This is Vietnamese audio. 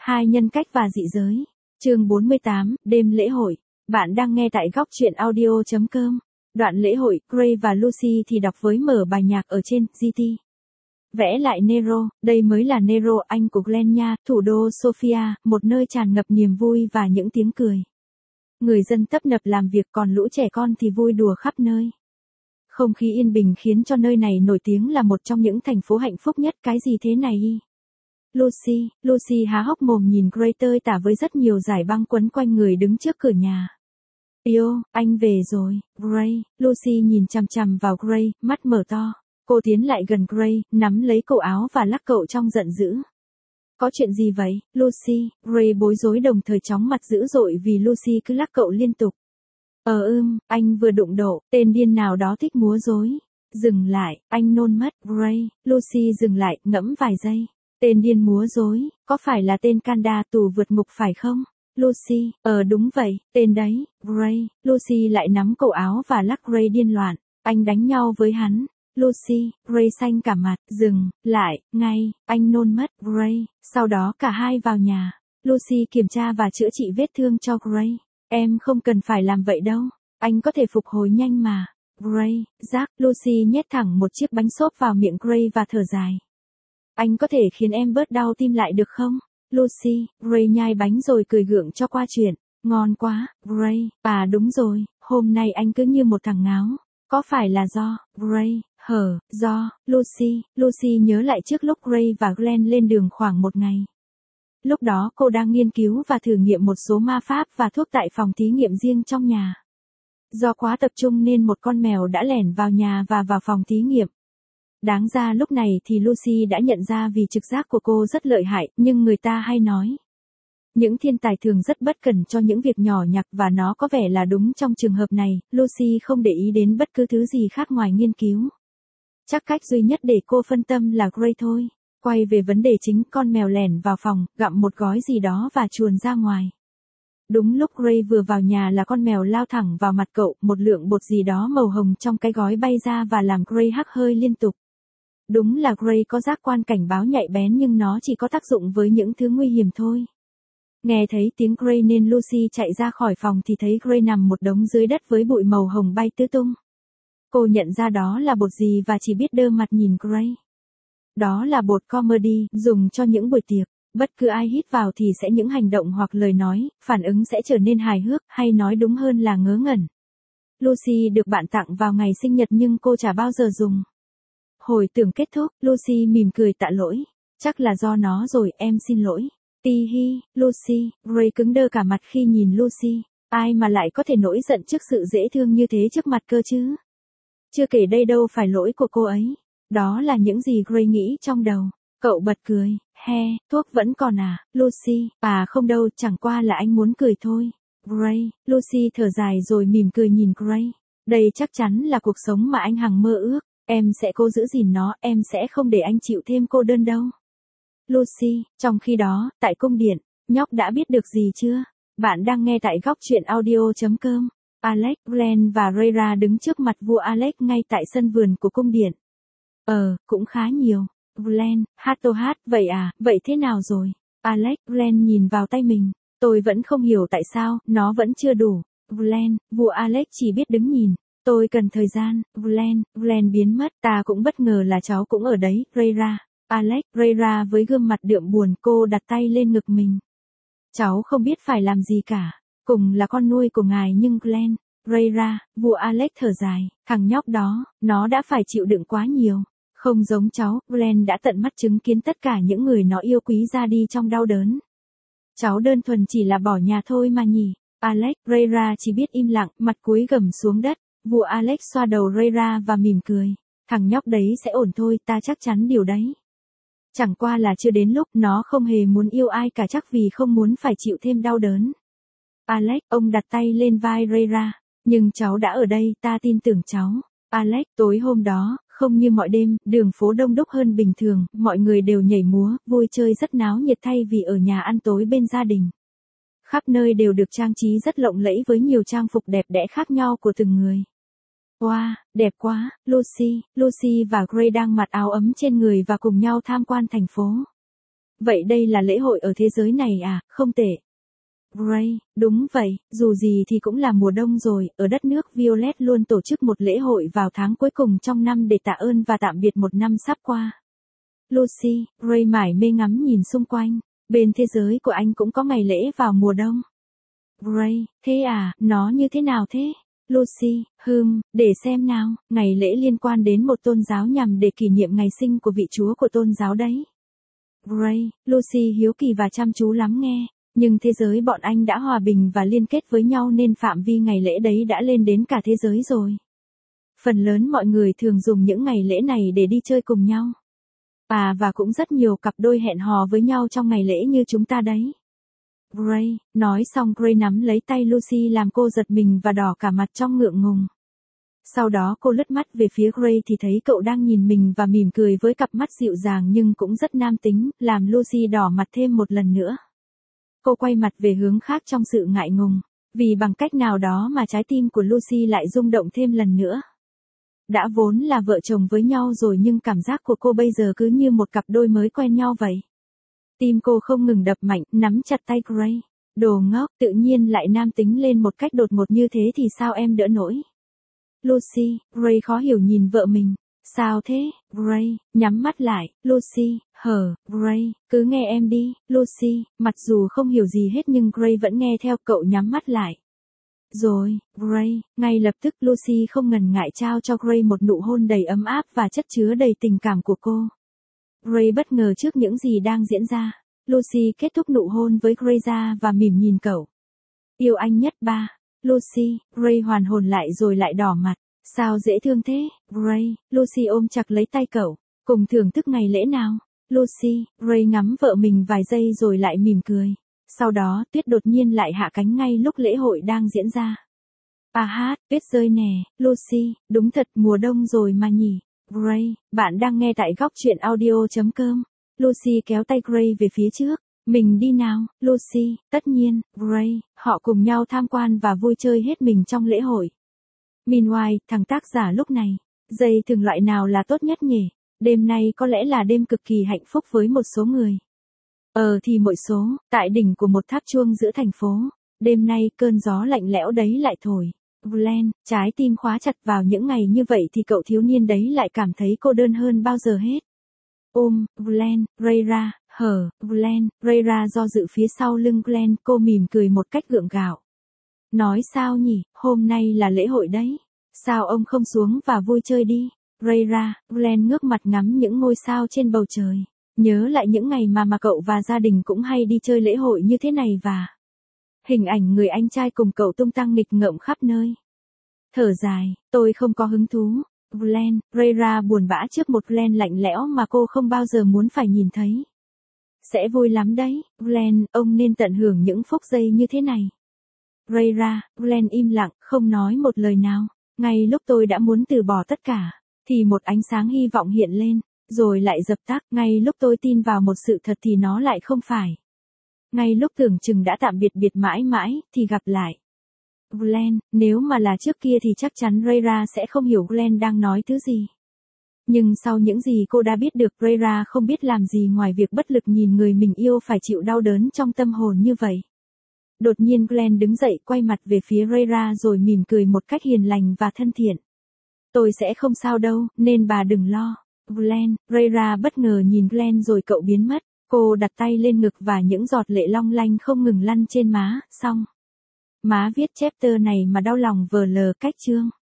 Hai nhân cách và dị giới. Chương 48, đêm lễ hội. Bạn đang nghe tại góc truyện audio.com. Đoạn lễ hội, Gray và Lucy thì đọc với mở bài nhạc ở trên GT. Vẽ lại Nero, đây mới là Nero, anh của Glenn nha, thủ đô Sofia, một nơi tràn ngập niềm vui và những tiếng cười. Người dân tấp nập làm việc, còn lũ trẻ con thì vui đùa khắp nơi. Không khí yên bình khiến cho nơi này nổi tiếng là một trong những thành phố hạnh phúc nhất. Cái gì thế này y? Lucy há hốc mồm nhìn Gray tơi tả với rất nhiều dải băng quấn quanh người đứng trước cửa nhà. Yêu, anh về rồi, Gray. Lucy nhìn chằm chằm vào Gray, mắt mở to. Cô tiến lại gần Gray, nắm lấy cổ áo và lắc cậu trong giận dữ. Có chuyện gì vậy, Lucy? Gray bối rối đồng thời chóng mặt dữ dội vì Lucy cứ lắc cậu liên tục. Anh vừa đụng độ, tên điên nào đó thích múa rối. Dừng lại, anh nôn mất, Gray. Lucy dừng lại, ngẫm vài giây. Tên điên múa rối, có phải là tên Kanda tù vượt ngục phải không? Lucy, đúng vậy, tên đấy, Gray. Lucy lại nắm cổ áo và lắc Gray điên loạn. Anh đánh nhau với hắn. Lucy, Gray xanh cả mặt, dừng, lại, ngay, anh nôn mất, Gray. Sau đó cả hai vào nhà. Lucy kiểm tra và chữa trị vết thương cho Gray. Em không cần phải làm vậy đâu, anh có thể phục hồi nhanh mà. Gray, Jack. Lucy nhét thẳng một chiếc bánh xốp vào miệng Gray và thở dài. Anh có thể khiến em bớt đau tim lại được không? Lucy, Gray nhai bánh rồi cười gượng cho qua chuyện. Ngon quá, Gray. Đúng rồi, hôm nay anh cứ như một thằng ngáo. Có phải là do, Gray, do, Lucy nhớ lại trước lúc Gray và Glenn lên đường khoảng một ngày. Lúc đó cô đang nghiên cứu và thử nghiệm một số ma pháp và thuốc tại phòng thí nghiệm riêng trong nhà. Do quá tập trung nên một con mèo đã lẻn vào nhà và vào phòng thí nghiệm. Đáng ra lúc này thì Lucy đã nhận ra vì trực giác của cô rất lợi hại, nhưng người ta hay nói. Những thiên tài thường rất bất cẩn cho những việc nhỏ nhặt và nó có vẻ là đúng trong trường hợp này. Lucy không để ý đến bất cứ thứ gì khác ngoài nghiên cứu. Chắc cách duy nhất để cô phân tâm là Gray thôi. Quay về vấn đề chính, con mèo lẻn vào phòng, gặm một gói gì đó và chuồn ra ngoài. Đúng lúc Gray vừa vào nhà là con mèo lao thẳng vào mặt cậu, một lượng bột gì đó màu hồng trong cái gói bay ra và làm Gray hắt hơi liên tục. Đúng là Gray có giác quan cảnh báo nhạy bén nhưng nó chỉ có tác dụng với những thứ nguy hiểm thôi. Nghe thấy tiếng Gray nên Lucy chạy ra khỏi phòng thì thấy Gray nằm một đống dưới đất với bụi màu hồng bay tứ tung. Cô nhận ra đó là bột gì và chỉ biết đơ mặt nhìn Gray. Đó là bột comedy, dùng cho những buổi tiệc. Bất cứ ai hít vào thì sẽ những hành động hoặc lời nói, phản ứng sẽ trở nên hài hước, hay nói đúng hơn là ngớ ngẩn. Lucy được bạn tặng vào ngày sinh nhật nhưng cô chả bao giờ dùng. Hồi tưởng kết thúc, Lucy mỉm cười tạ lỗi. Chắc là do nó rồi, em xin lỗi. Ti hi, Lucy. Gray cứng đơ cả mặt khi nhìn Lucy. Ai mà lại có thể nổi giận trước sự dễ thương như thế trước mặt cơ chứ? Chưa kể đây đâu phải lỗi của cô ấy. Đó là những gì Gray nghĩ trong đầu. Cậu bật cười. Thuốc vẫn còn à, Lucy? Không đâu, chẳng qua là anh muốn cười thôi. Gray. Lucy thở dài rồi mỉm cười nhìn Gray. Đây chắc chắn là cuộc sống mà anh hằng mơ ước. Em sẽ cố giữ gìn nó, em sẽ không để anh chịu thêm cô đơn đâu. Lucy. Trong khi đó, tại cung điện, nhóc đã biết được gì chưa? Bạn đang nghe tại góc truyện audio.com. Alex, Glenn và Rhaegar đứng trước mặt vua Alex ngay tại sân vườn của cung điện. Cũng khá nhiều. Glenn, hát, vậy thế nào rồi? Alex, Glenn nhìn vào tay mình. Tôi vẫn không hiểu tại sao, nó vẫn chưa đủ. Glenn, vua Alex chỉ biết đứng nhìn. Tôi cần thời gian. Glenn biến mất, ta cũng bất ngờ là cháu cũng ở đấy, Rhaegar. Alex, Rhaegar với gương mặt đượm buồn, cô đặt tay lên ngực mình. Cháu không biết phải làm gì cả. Cùng là con nuôi của ngài nhưng Glenn, Rhaegar, vua Alex thở dài, thằng nhóc đó, nó đã phải chịu đựng quá nhiều. Không giống cháu, Glenn đã tận mắt chứng kiến tất cả những người nó yêu quý ra đi trong đau đớn. Cháu đơn thuần chỉ là bỏ nhà thôi mà nhỉ. Alex, Rhaegar chỉ biết im lặng, mặt cúi gằm xuống đất. Vua Alex xoa đầu Rhaegar và mỉm cười. Thằng nhóc đấy sẽ ổn thôi, ta chắc chắn điều đấy. Chẳng qua là chưa đến lúc, nó không hề muốn yêu ai cả chắc vì không muốn phải chịu thêm đau đớn. Alex, ông đặt tay lên vai Rhaegar. Nhưng cháu đã ở đây, ta tin tưởng cháu. Alex, tối hôm đó, không như mọi đêm, đường phố đông đúc hơn bình thường, mọi người đều nhảy múa, vui chơi rất náo nhiệt thay vì ở nhà ăn tối bên gia đình. Khắp nơi đều được trang trí rất lộng lẫy với nhiều trang phục đẹp đẽ khác nhau của từng người. Wow, đẹp quá, Lucy và Gray đang mặc áo ấm trên người và cùng nhau tham quan thành phố. Vậy đây là lễ hội ở thế giới này à, không tệ. Gray, đúng vậy, dù gì thì cũng là mùa đông rồi, ở đất nước Violet luôn tổ chức một lễ hội vào tháng cuối cùng trong năm để tạ ơn và tạm biệt một năm sắp qua. Lucy, Gray mải mê ngắm nhìn xung quanh, bên thế giới của anh cũng có ngày lễ vào mùa đông. Gray, thế à, nó như thế nào thế? Lucy, để xem nào, ngày lễ liên quan đến một tôn giáo nhằm để kỷ niệm ngày sinh của vị chúa của tôn giáo đấy. Gray, Lucy hiếu kỳ và chăm chú lắng nghe, nhưng thế giới bọn anh đã hòa bình và liên kết với nhau nên phạm vi ngày lễ đấy đã lên đến cả thế giới rồi. Phần lớn mọi người thường dùng những ngày lễ này để đi chơi cùng nhau. Và cũng rất nhiều cặp đôi hẹn hò với nhau trong ngày lễ như chúng ta đấy. Gray, nói xong Gray nắm lấy tay Lucy làm cô giật mình và đỏ cả mặt trong ngượng ngùng. Sau đó cô lướt mắt về phía Gray thì thấy cậu đang nhìn mình và mỉm cười với cặp mắt dịu dàng nhưng cũng rất nam tính, làm Lucy đỏ mặt thêm một lần nữa. Cô quay mặt về hướng khác trong sự ngại ngùng, vì bằng cách nào đó mà trái tim của Lucy lại rung động thêm lần nữa. Đã vốn là vợ chồng với nhau rồi nhưng cảm giác của cô bây giờ cứ như một cặp đôi mới quen nhau vậy. Tim cô không ngừng đập mạnh, nắm chặt tay Gray. Đồ ngốc, tự nhiên lại nam tính lên một cách đột ngột như thế thì sao em đỡ nổi? Lucy, Gray khó hiểu nhìn vợ mình. Sao thế, Gray, nhắm mắt lại, Lucy, Gray, cứ nghe em đi, Lucy, mặc dù không hiểu gì hết nhưng Gray vẫn nghe theo cậu nhắm mắt lại. Rồi, Gray, ngay lập tức Lucy không ngần ngại trao cho Gray một nụ hôn đầy ấm áp và chất chứa đầy tình cảm của cô. Gray bất ngờ trước những gì đang diễn ra. Lucy kết thúc nụ hôn với Gray ra và mỉm nhìn cậu. Yêu anh nhất ba. Lucy, Gray hoàn hồn lại rồi lại đỏ mặt. Sao dễ thương thế, Gray, Lucy ôm chặt lấy tay cậu. Cùng thưởng thức ngày lễ nào. Lucy, Gray ngắm vợ mình vài giây rồi lại mỉm cười. Sau đó tuyết đột nhiên lại hạ cánh ngay lúc lễ hội đang diễn ra. Tuyết rơi nè, Lucy, đúng thật mùa đông rồi mà nhỉ. Gray, bạn đang nghe tại góc truyện audio.com. Lucy kéo tay Gray về phía trước. Mình đi nào, Lucy, tất nhiên, Gray, họ cùng nhau tham quan và vui chơi hết mình trong lễ hội. Meanwhile, thằng tác giả lúc này, dây thường loại nào là tốt nhất nhỉ? Đêm nay có lẽ là đêm cực kỳ hạnh phúc với một số người. Thì mỗi số, tại đỉnh của một tháp chuông giữa thành phố, đêm nay cơn gió lạnh lẽo đấy lại thổi. Glenn, trái tim khóa chặt vào những ngày như vậy thì cậu thiếu niên đấy lại cảm thấy cô đơn hơn bao giờ hết. Glenn, Rayra, Glenn, Rayra do dự phía sau lưng Glenn, cô mỉm cười một cách gượng gạo. Nói sao nhỉ, hôm nay là lễ hội đấy. Sao ông không xuống và vui chơi đi? Rayra, Glenn ngước mặt ngắm những ngôi sao trên bầu trời. Nhớ lại những ngày mà cậu và gia đình cũng hay đi chơi lễ hội như thế này và hình ảnh người anh trai cùng cậu tung tăng nghịch ngợm khắp nơi. Thở dài, tôi không có hứng thú. Glenn, Rayra buồn bã trước một Glenn lạnh lẽo mà cô không bao giờ muốn phải nhìn thấy. Sẽ vui lắm đấy, Glenn, ông nên tận hưởng những phút giây như thế này. Rayra, Glenn im lặng, không nói một lời nào. Ngay lúc tôi đã muốn từ bỏ tất cả, thì một ánh sáng hy vọng hiện lên, rồi lại dập tắt. Ngay lúc tôi tin vào một sự thật thì nó lại không phải. Ngay lúc tưởng chừng đã tạm biệt mãi mãi, thì gặp lại. Glenn, nếu mà là trước kia thì chắc chắn Rayra sẽ không hiểu Glenn đang nói thứ gì. Nhưng sau những gì cô đã biết được, Rayra không biết làm gì ngoài việc bất lực nhìn người mình yêu phải chịu đau đớn trong tâm hồn như vậy. Đột nhiên Glenn đứng dậy quay mặt về phía Rayra rồi mỉm cười một cách hiền lành và thân thiện. Tôi sẽ không sao đâu, nên bà đừng lo. Glenn, Rayra bất ngờ nhìn Glenn rồi cậu biến mất. Cô đặt tay lên ngực và những giọt lệ long lanh không ngừng lăn trên má, xong. Má viết chapter này mà đau lòng vờ lờ cách chương.